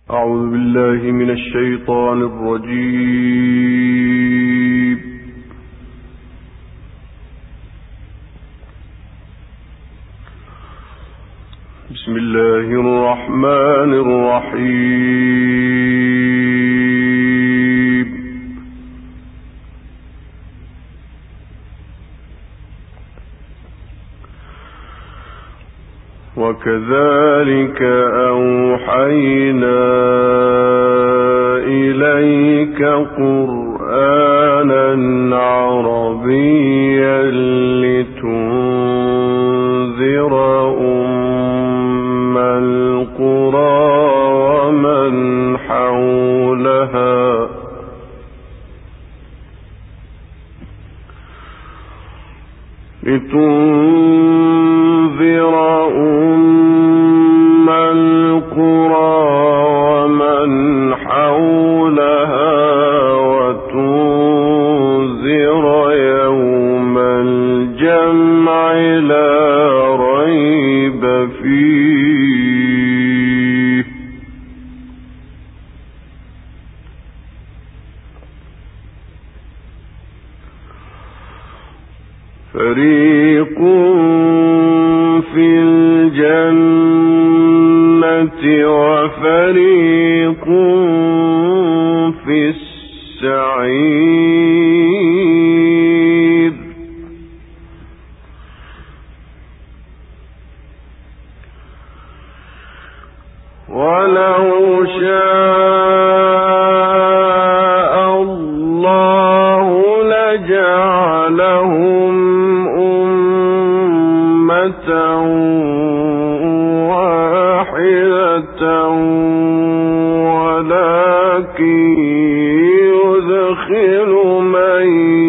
أعوذ بالله من الشيطان الرجيم. بسم الله الرحمن الرحيم. وكذلك أوحينا إليك قرآنا عربيا لتنذر أم القرى ومن حولها وتنذر يوم الجمع لا ريب فيه فريق في الجنة وفريق في السعير ولو شاء الله لجعلهم أمة واحدة ولكن يدخل من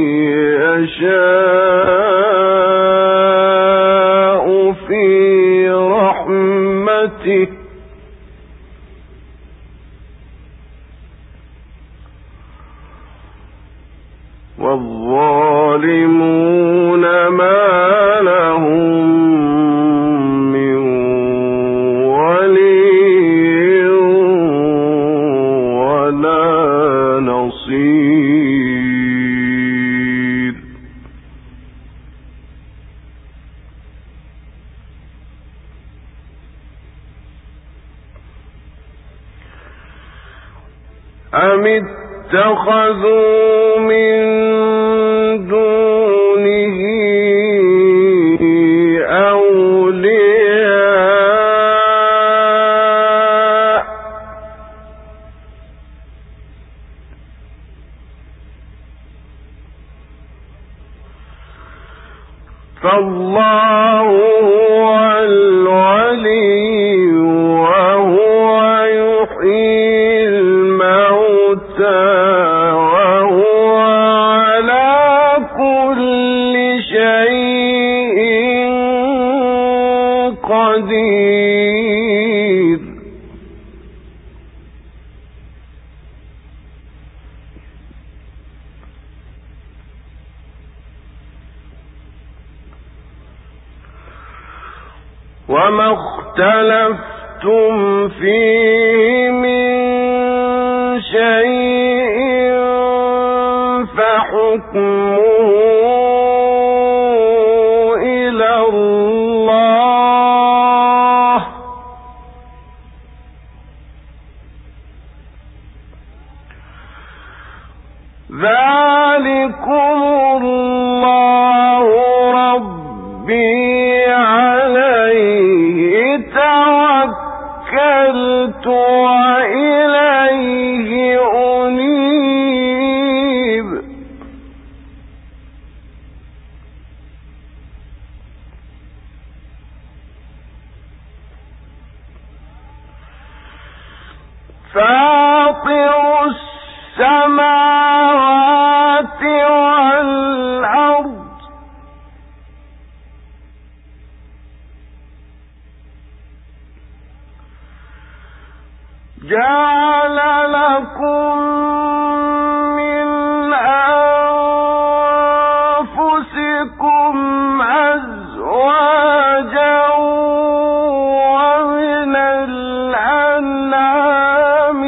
يشاء في رحمته والظالمون ما لهم من ولي ولا نصير أم اتخذوا من دونه أولياء فالله هو الولي وهو يحيي الموتى وهو على كل شيء قدير وما اختلفتم فيه من شيء فحكمه إلى الله ذلكم الله ربي عليه توكلت وإليه أنيب فاطر السماوات والأرض جعل لكم من أنفسكم أزواجا ومن الأنعام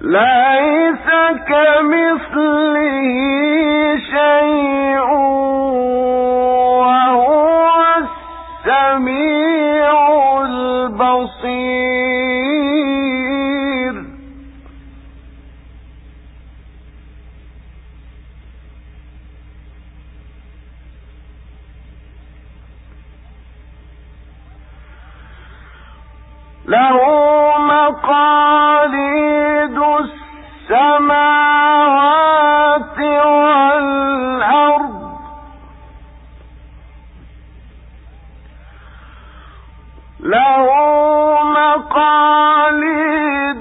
ليس كمثله شيء وهو السميع البصير. له مقاليد السماوات والأرض له مقاليد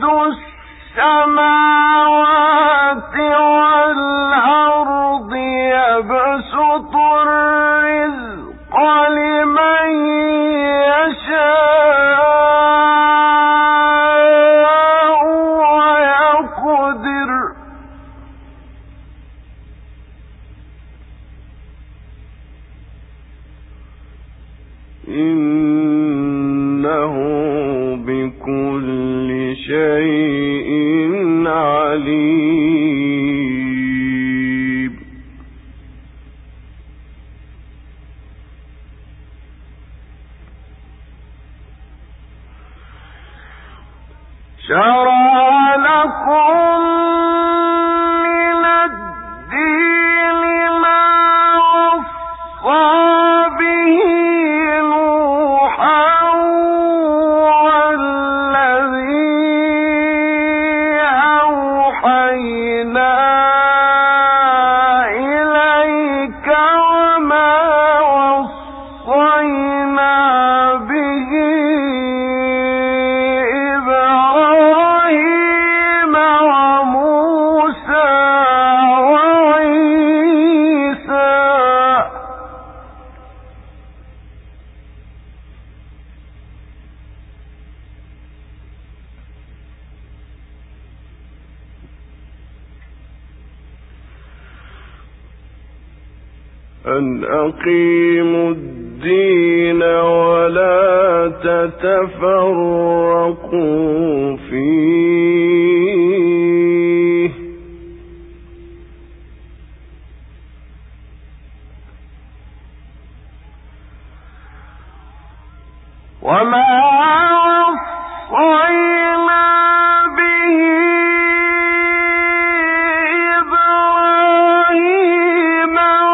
السماوات والأرض يبسط الرزق لمن يشاء ويقدر إنه بكل شيء عليم. شرع لكم من الدين ما وصى به نوحا والذي أوحينا إليك وما وصينا به إبراهيم وموسى وعيسى أن أقيموا الدين ولا تتفرقوا فيه وما وصينا به إبراهيم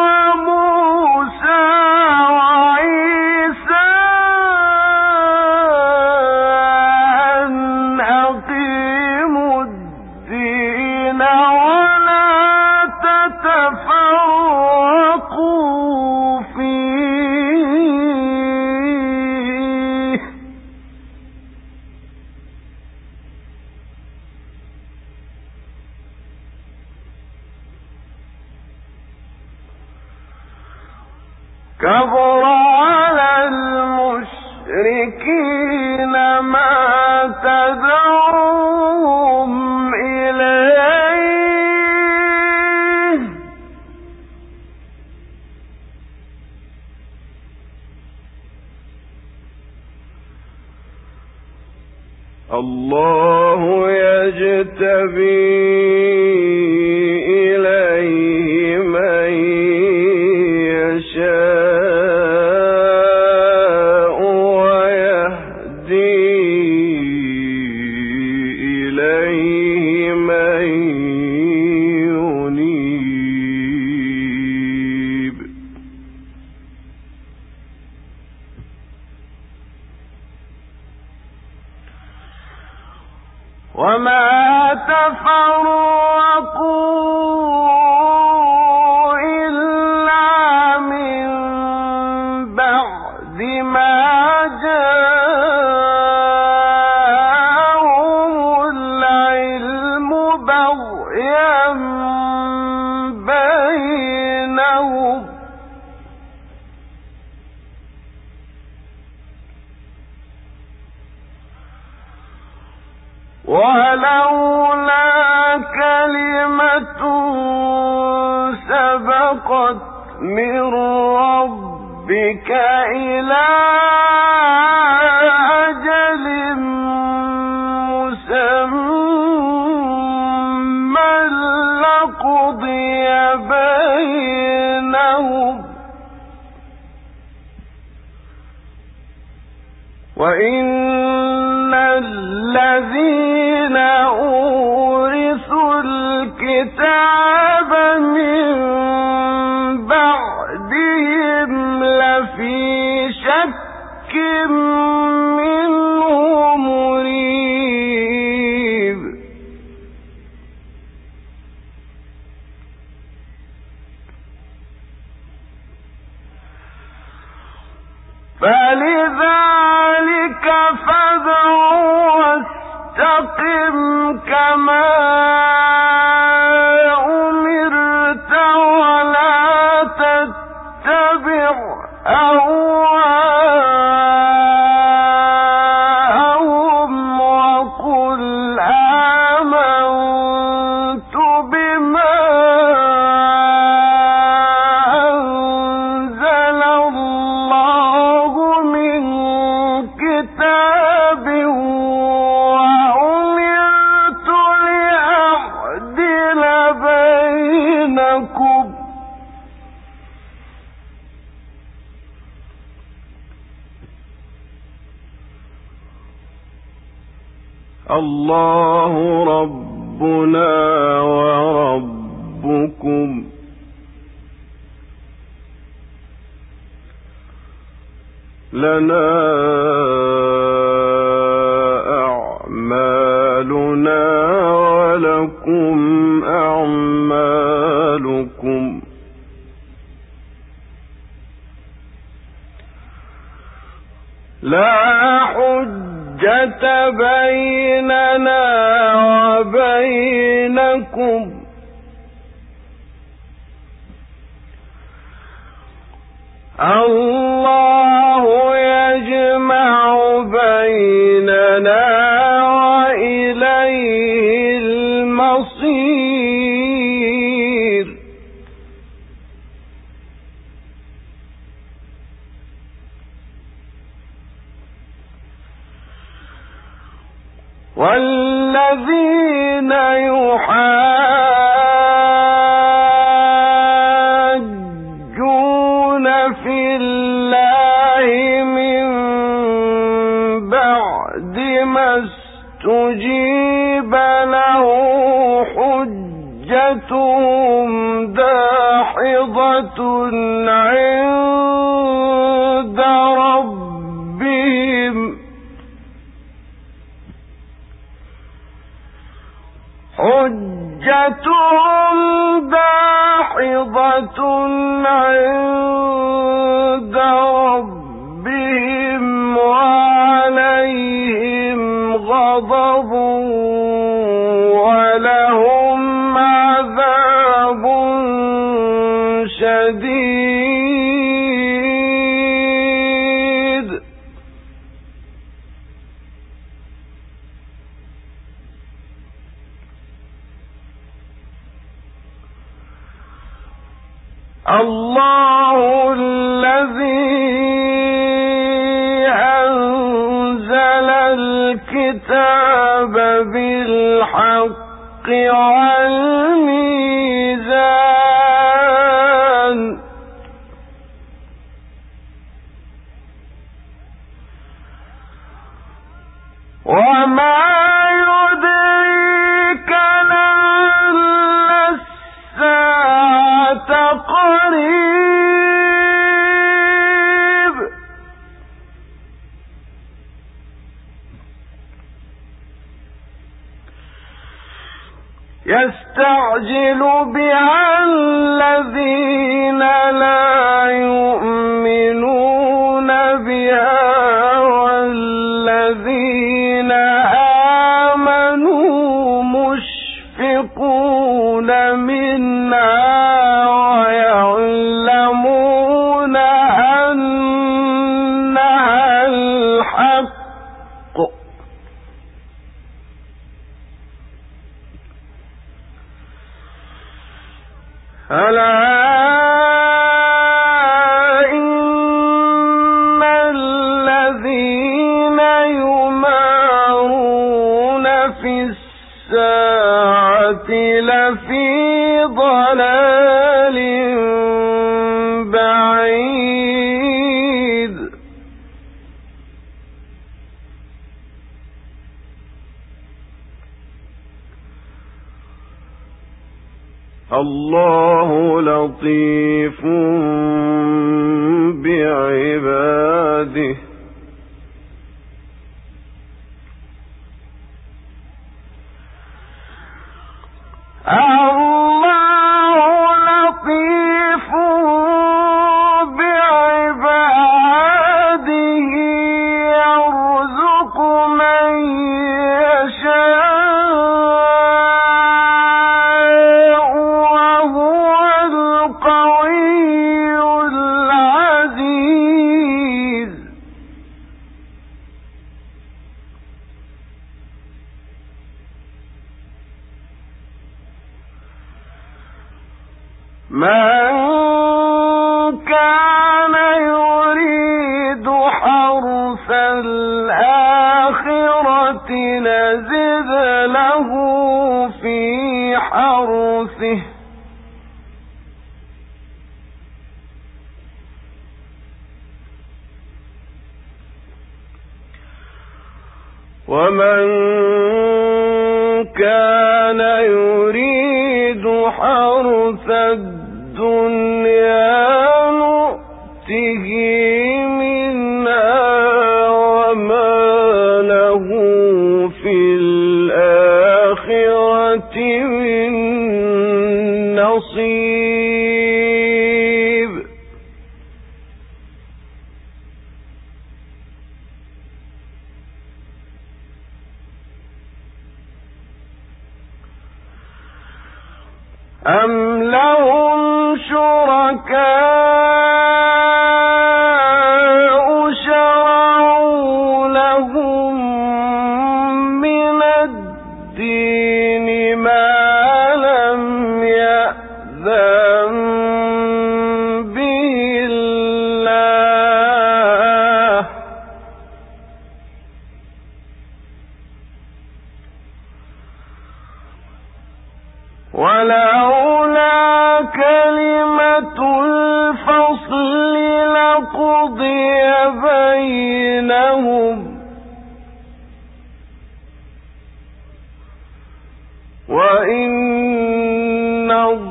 وموسى وعيسى أن أقيموا الدين ولا تتفرقوا فيه كبر على المشركين ما تدعوهم إليه الله يجتبي إليه من يشاء ويهدي إليه من ينيب وما تفرقوا إلا من بعد ما جاءهم العلم بغيا بينهم ولولا كلمة سبقت من ربك إلى أجل مسمى وإن الذين أورثوا الكتاب من بعدهم لفي شك منه مريب. فلذلك فادع واستقم كما أمرت ولا تتبع أهواءهم وقل آمنت بما أنزل الله من كتاب وأمرت لأعدل بينكم الله ربنا وربكم لنا أعمالنا ولكم أعمالكم لا حجة بيننا وبينكم الله يجمع بيننا وإليه المصير. والذين يحاجون في الله من بعد ما استجيب له حجتهم داحضة عند ربهم عند ربهم وعليهم غضب ولهم عذاب شديد. الله الذي أنزل الكتاب بالحق والميزان وما يدريك لعل الساعة قريب يستعجل بها الذين لا يؤمنون بها والذين آمنوا مشفقون منها ويعلمون أنها الحق ألا إن الذين يمارون في الساعة لفي ضلال بعيد الله لطيف بعباده من كان يريد حرث الآخرة نزد له في حرثه ومن كان يريد حرث الدنيا نؤته منها وما له في الآخرة من نصيب أم لهم شركاء شرعوا لهم من الدين ما لم يأذن به الله ولولا كلمة الفصل لقضي بينهم وإن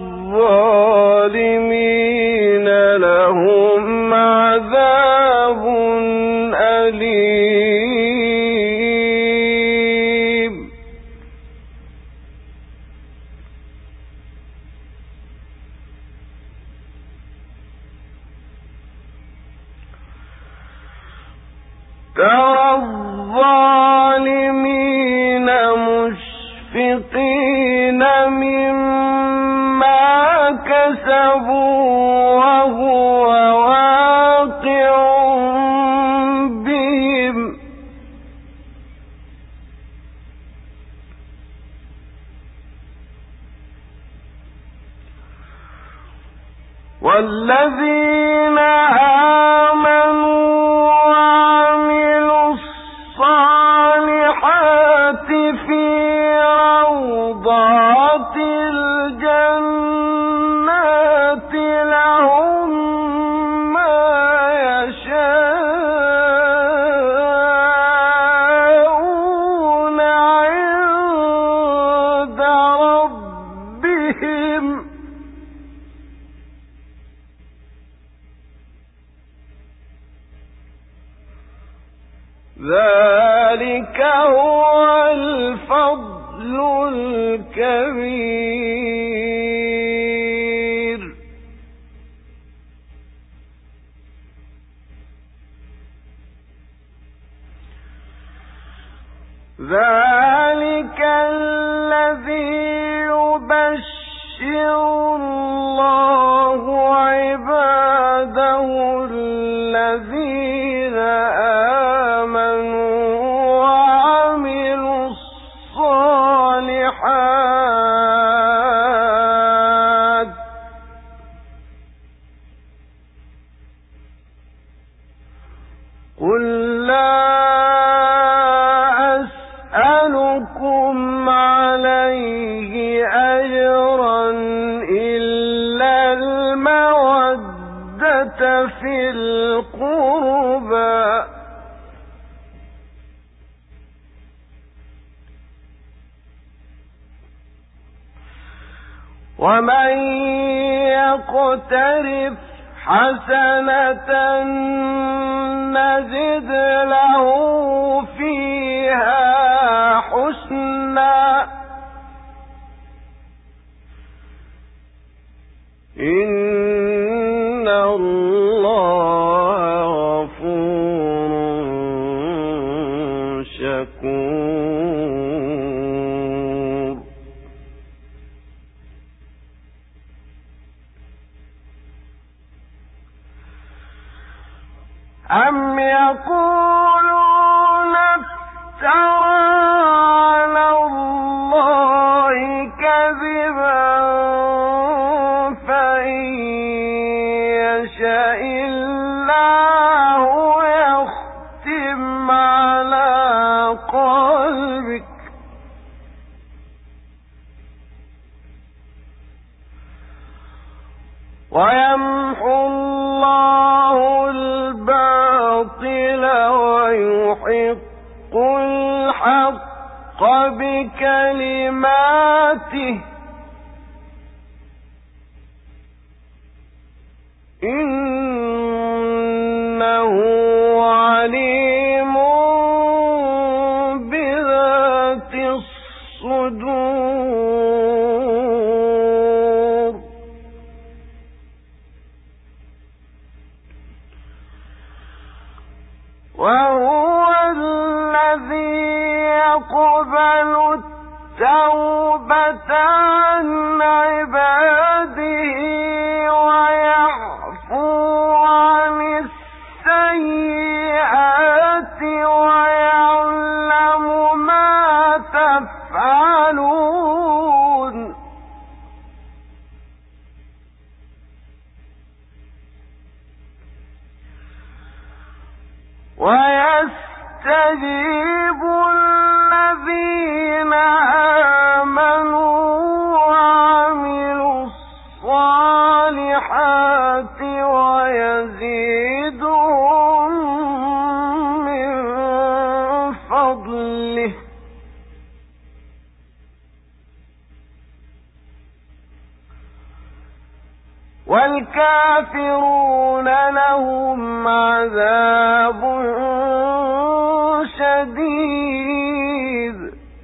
الظالمين لهم عذاب أليم ترى الظالمين مشفقين مما كسبوا وهو واقع بهم والذين آمنوا وعملوا الصالحات في روضات الجنات لهم ما يشاءون عند ربهم ذلك هو الفضل الكبير ذلك الذي يبشر الله عباده الذين آمنوا وعملوا الصالحات قل لا أسألكم عليه أجرا إلا المودة في القربى ومن يقترف حسنة نزد له فيها حسنا إن الله غفور شكور. أم يقولون افترى على الله كذبا فإن يشاء الله يختم على قلبك ويمحو الله الباطل ويحق الحق بكلماته إنه عليم بذات الصدور. وهو الذي يقبل التوبة عن عباده ويعفو عن السيئات ويعلم ما تفعلون. ويستجيب الذين آمنوا وعملوا الصالحات ويزيدهم من فضله والكافرون لهم عذاب شديد.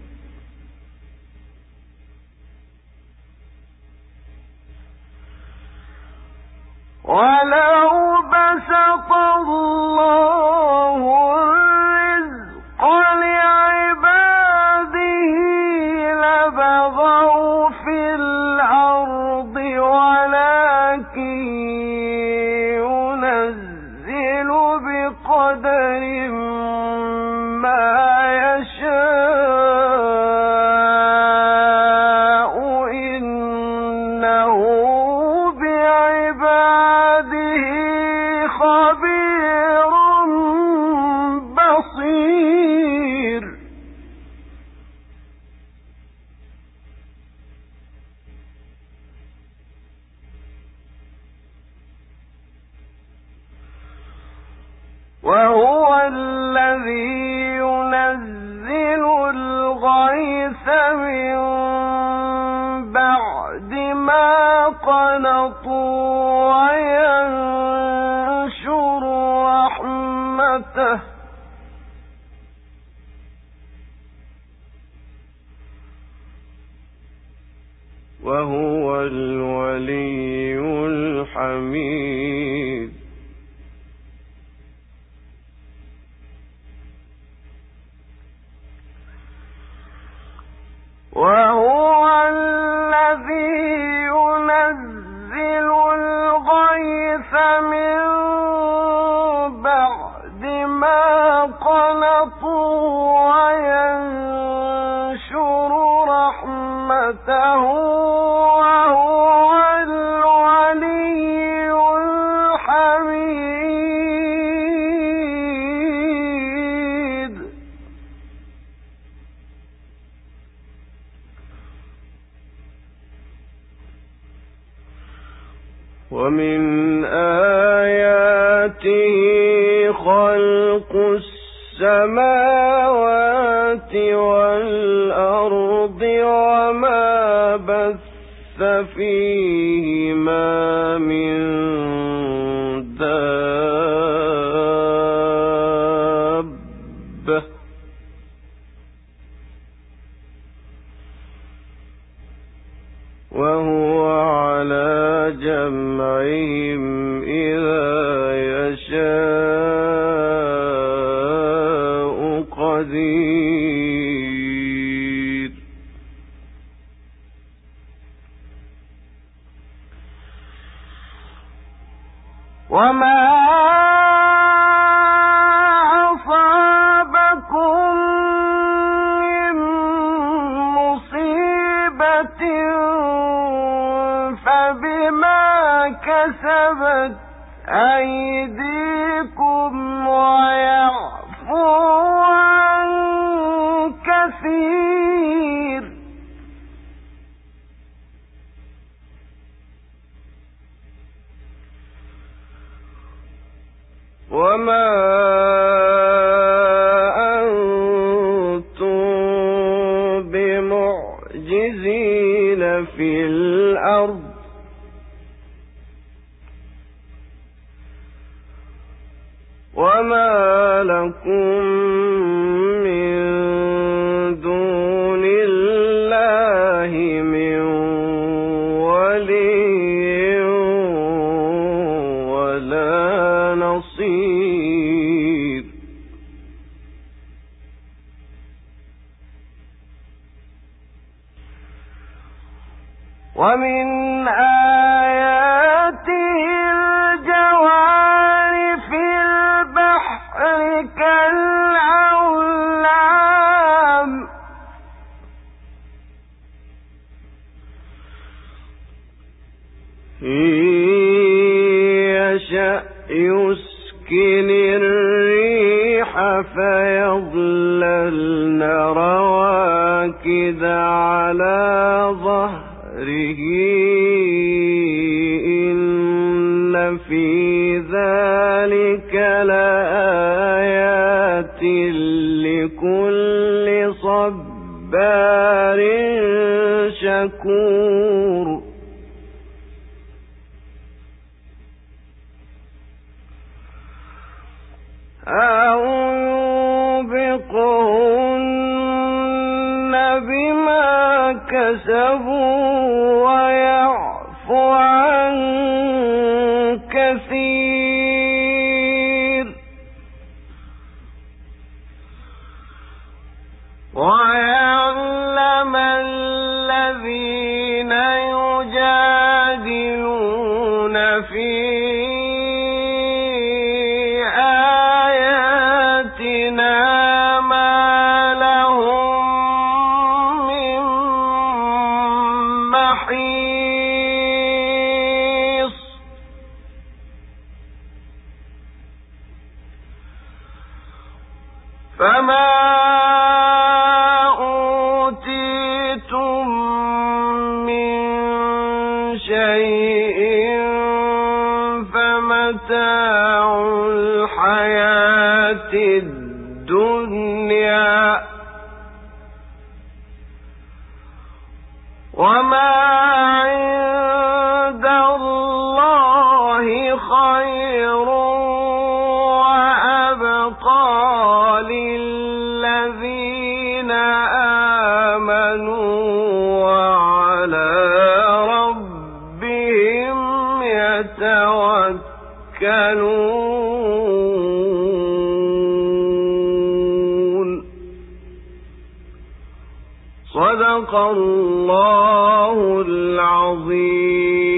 ولو بسط الله الرزق لعباده لبغوا في الأرض ولكن ينزل بقدر ما يشاء إنه بعباده خبير بصير. وهو الذي ينزل الغيث من بعد ما قنطوا وينشر رحمته وهو الولي الحميد. وهو الذي ينزل الغيث من بعد ما قنطوا وينشر رحمته وهو الولي الحميد. ومن آياته خلق السماوات والأرض وما بث فيهما من دابة وهو على جمعهم إذا يشاء قدير وما أصابكم من مصيبة فبما كسبت أيديكم ويعفو عن كثير وما أنتم بمعجزين في الأرض وما لكم من دون الله من ولي ولا نصير ومن آياته الجوار في البحر كالأعلام يشأ يسكن الريح فيظللن رواكد على ظهره إن في ذلك لآيات لكل صبار شكور أو يوبقهن بما كسبوا ويعفو عن كثير ويعلم الذين يجادلون في فما أوتيتم من شيء فمتاع الحياة الدنيا وما عند الله خير وأبقى للذين آمنوا وعلى ربهم يتوكلون. صدق الله العظيم.